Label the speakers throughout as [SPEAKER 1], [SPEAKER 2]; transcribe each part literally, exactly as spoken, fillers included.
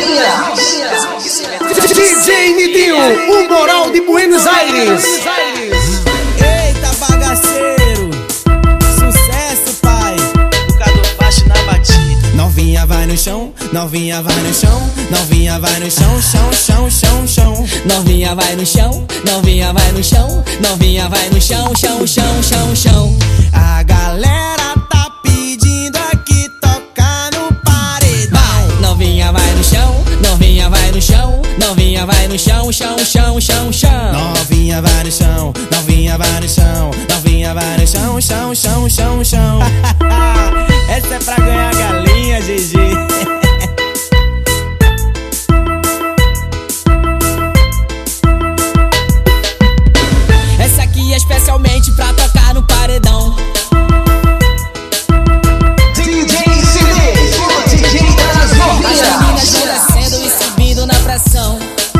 [SPEAKER 1] D J Nidinho, o moral de Buenos Aires.
[SPEAKER 2] Eita bagaceiro, sucesso pai, educador baixo na batida. Novinha vai no chão, novinha vai no chão, novinha vai no chão, chão, chão, chão, chão.
[SPEAKER 3] Novinha vai no chão, novinha vai no chão, novinha vai no chão, chão, chão, chão, chão.
[SPEAKER 2] A galera tá pedindo aqui tocar no paredão.
[SPEAKER 3] Novinha vai no chão, novinha vai no chão, novinha vai no chão, chão, chão, chão, chão.
[SPEAKER 2] Novinha vai no chão, novinha vai no chão, novinha vai no chão, chão, chão, chão, chão. Essa é pra ganhar galinha, G G.
[SPEAKER 3] Essa aqui é especialmente pra tocar no paredão.
[SPEAKER 1] D J C D, o D J das novinhas.
[SPEAKER 3] As meninas vão descendo e subindo na pressão.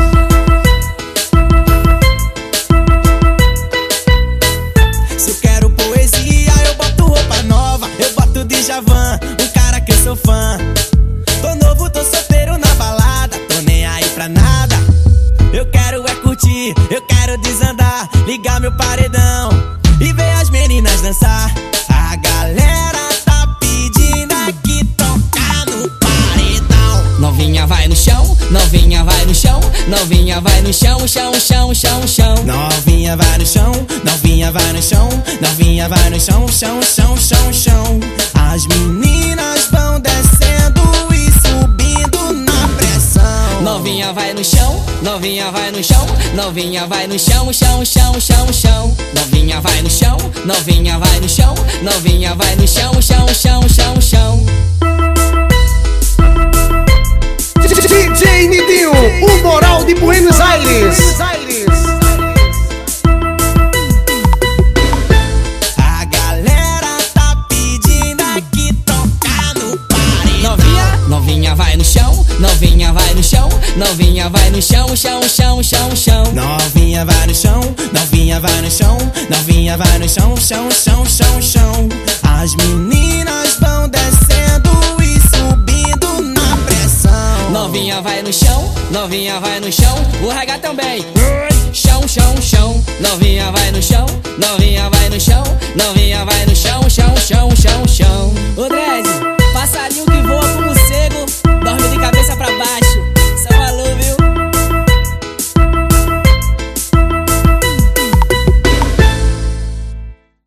[SPEAKER 2] Se eu quero poesia, eu boto roupa nova, eu boto Djavan, um cara que eu sou fã. Tô novo, tô solteiro na balada, tô nem aí pra nada. Eu quero é curtir, eu quero desandar, ligar meu paredão e ver as meninas dançar. A galera tá pedindo aqui tocar no paredão.
[SPEAKER 3] Novinha vai no chão, novinha vai no chão, novinha vai no chão, chão, chão, chão, chão.
[SPEAKER 2] Novinha vai no chão, novinha vai no chão, novinha vai no chão, chão, chão, chão, chão. As meninas vão descendo e subindo na pressão.
[SPEAKER 3] Novinha vai no chão, novinha vai no chão, novinha vai no chão, chão, chão, chão, chão. Novinha vai no chão, novinha vai no chão, novinha vai no chão, chão, chão, chão, chão.
[SPEAKER 1] D J Nidinho, o moral de Buenos Aires.
[SPEAKER 2] A galera tá pedindo aqui tocar no paredão.
[SPEAKER 3] Novinha, novinha vai no chão, novinha vai no chão, novinha vai no chão, chão, chão, chão, chão.
[SPEAKER 2] Novinha vai no chão, novinha vai no chão, novinha vai no chão, chão, chão, chão, chão. As meninas vão descendo e subindo na pressão.
[SPEAKER 3] Novinha vai no chão, novinha vai no chão, o reggae também. Chão, chão, chão. Novinha vai no chão, novinha vai no chão, novinha vai no chão, chão, chão, chão, chão. O dread